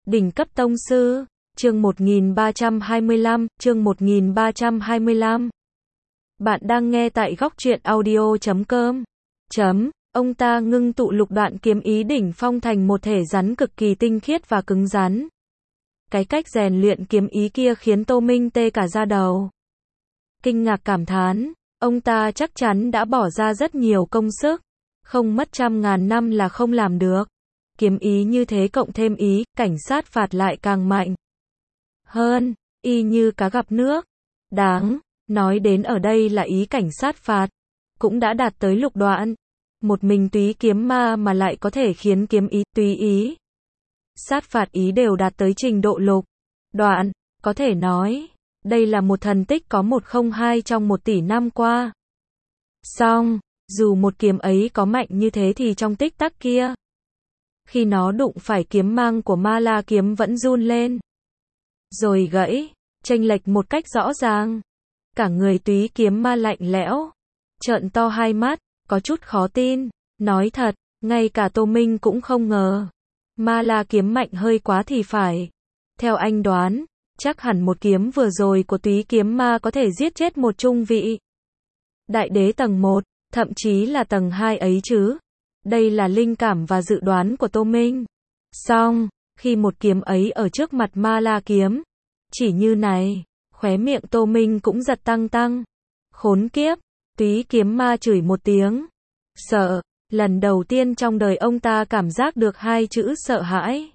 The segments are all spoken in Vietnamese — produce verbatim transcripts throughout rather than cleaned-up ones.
Đỉnh cấp tông sư, chương một nghìn ba trăm hai mươi lăm, chương một nghìn ba trăm hai mươi lăm. Bạn đang nghe tại góc truyện audio chấm com. Chấm, ông ta ngưng tụ lục đoạn kiếm ý đỉnh phong thành một thể rắn cực kỳ tinh khiết và cứng rắn. Cái cách rèn luyện kiếm ý kia khiến Tô Minh tê cả da đầu. Kinh ngạc cảm thán, ông ta chắc chắn đã bỏ ra rất nhiều công sức, không mất trăm ngàn năm là không làm được. Kiếm ý như thế cộng thêm ý, cảnh sát phạt lại càng mạnh hơn, y như cá gặp nước. Đáng nói đến ở đây là ý cảnh sát phạt cũng đã đạt tới lục đoạn. Một mình túy kiếm ma mà lại có thể khiến kiếm ý, túy ý, sát phạt ý đều đạt tới trình độ lục đoạn, có thể nói đây là một thần tích có một không hai trong một tỷ năm qua. Song, dù một kiếm ấy có mạnh như thế thì trong tích tắc kia, khi nó đụng phải kiếm mang của Ma La kiếm vẫn run lên, rồi gãy, chênh lệch một cách rõ ràng. Cả người túy kiếm ma lạnh lẽo, trợn to hai mắt, có chút khó tin. Nói thật, ngay cả Tô Minh cũng không ngờ. Ma La kiếm mạnh hơi quá thì phải. Theo anh đoán, chắc hẳn một kiếm vừa rồi của túy kiếm ma có thể giết chết một trung vị đại đế tầng một, thậm chí là tầng hai ấy chứ. Đây là linh cảm và dự đoán của Tô Minh. Song, khi một kiếm ấy ở trước mặt Ma La kiếm, chỉ như này, khóe miệng Tô Minh cũng giật tăng tăng. Khốn kiếp, túy kiếm ma chửi một tiếng. Sợ, lần đầu tiên trong đời ông ta cảm giác được hai chữ sợ hãi.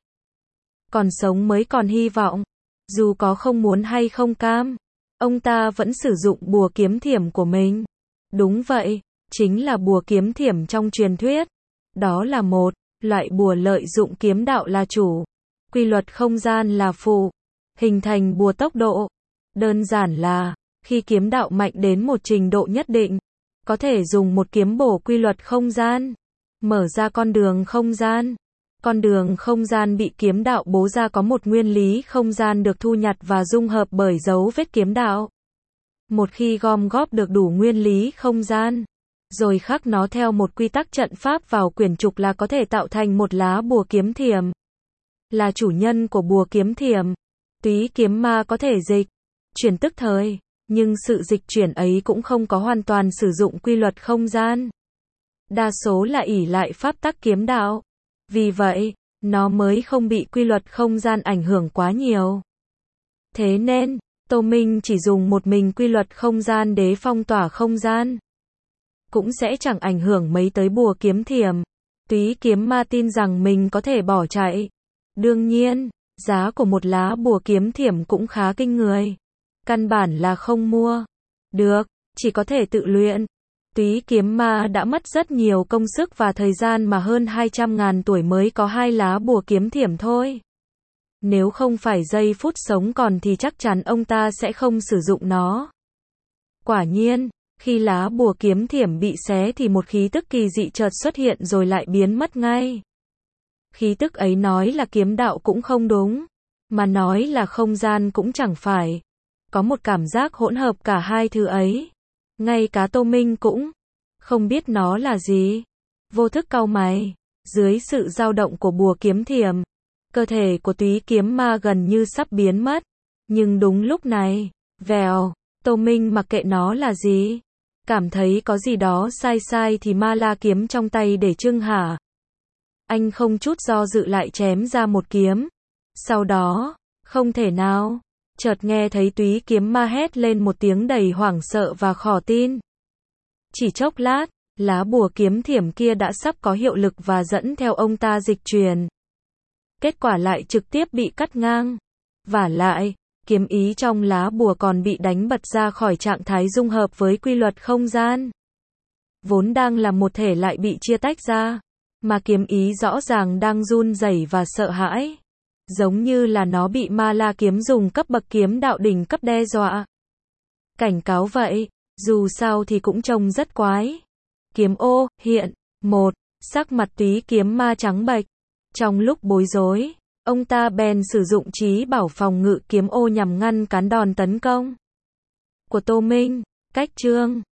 Còn sống mới còn hy vọng. Dù có không muốn hay không cam, ông ta vẫn sử dụng bùa kiếm thiểm của mình. Đúng vậy, chính là bùa kiếm thiểm trong truyền thuyết. Đó là một loại bùa lợi dụng kiếm đạo là chủ, quy luật không gian là phụ, hình thành bùa tốc độ. Đơn giản là, khi kiếm đạo mạnh đến một trình độ nhất định, có thể dùng một kiếm bổ quy luật không gian, mở ra con đường không gian. Con đường không gian bị kiếm đạo bố ra có một nguyên lý không gian được thu nhặt và dung hợp bởi dấu vết kiếm đạo. Một khi gom góp được đủ nguyên lý không gian, rồi khắc nó theo một quy tắc trận pháp vào quyển trục là có thể tạo thành một lá bùa kiếm thiểm. Là chủ nhân của bùa kiếm thiểm, túy kiếm ma có thể dịch chuyển tức thời, nhưng sự dịch chuyển ấy cũng không có hoàn toàn sử dụng quy luật không gian. Đa số là ỷ lại pháp tắc kiếm đạo. Vì vậy, nó mới không bị quy luật không gian ảnh hưởng quá nhiều. Thế nên, Tô Minh chỉ dùng một mình quy luật không gian để phong tỏa không gian, cũng sẽ chẳng ảnh hưởng mấy tới bùa kiếm thiểm. Túy kiếm ma tin rằng mình có thể bỏ chạy. Đương nhiên, giá của một lá bùa kiếm thiểm cũng khá kinh người. Căn bản là không mua được, chỉ có thể tự luyện. Túy kiếm ma đã mất rất nhiều công sức và thời gian mà hơn hai trăm ngàn tuổi mới có hai lá bùa kiếm thiểm thôi. Nếu không phải giây phút sống còn thì chắc chắn ông ta sẽ không sử dụng nó. Quả nhiên, khi lá bùa kiếm thiểm bị xé thì một khí tức kỳ dị chợt xuất hiện rồi lại biến mất ngay. Khí tức ấy nói là kiếm đạo cũng không đúng, mà nói là không gian cũng chẳng phải. Có một cảm giác hỗn hợp cả hai thứ ấy. Ngay cả Tô Minh cũng không biết nó là gì. Vô thức cau mày, dưới sự dao động của bùa kiếm thiểm, cơ thể của túy kiếm ma gần như sắp biến mất. Nhưng đúng lúc này, vèo, Tô Minh mặc kệ nó là gì, cảm thấy có gì đó sai sai thì Ma La kiếm trong tay để trưng hả. Anh không chút do dự lại chém ra một kiếm. Sau đó, không thể nào, chợt nghe thấy túy kiếm ma hét lên một tiếng đầy hoảng sợ và khó tin. Chỉ chốc lát, lá bùa kiếm thiểm kia đã sắp có hiệu lực và dẫn theo ông ta dịch chuyển. Kết quả lại trực tiếp bị cắt ngang. Vả lại, kiếm ý trong lá bùa còn bị đánh bật ra khỏi trạng thái dung hợp với quy luật không gian. Vốn đang là một thể lại bị chia tách ra, mà kiếm ý rõ ràng đang run rẩy và sợ hãi. Giống như là nó bị Ma La kiếm dùng cấp bậc kiếm đạo đỉnh cấp đe dọa. Cảnh cáo vậy, dù sao thì cũng trông rất quái. Kiếm ô, hiện, một, sắc mặt túy kiếm ma trắng bệch. Trong lúc bối rối, ông ta bèn sử dụng trí bảo phòng ngự kiếm ô nhằm ngăn cản đòn tấn công của Tô Minh. Cách chương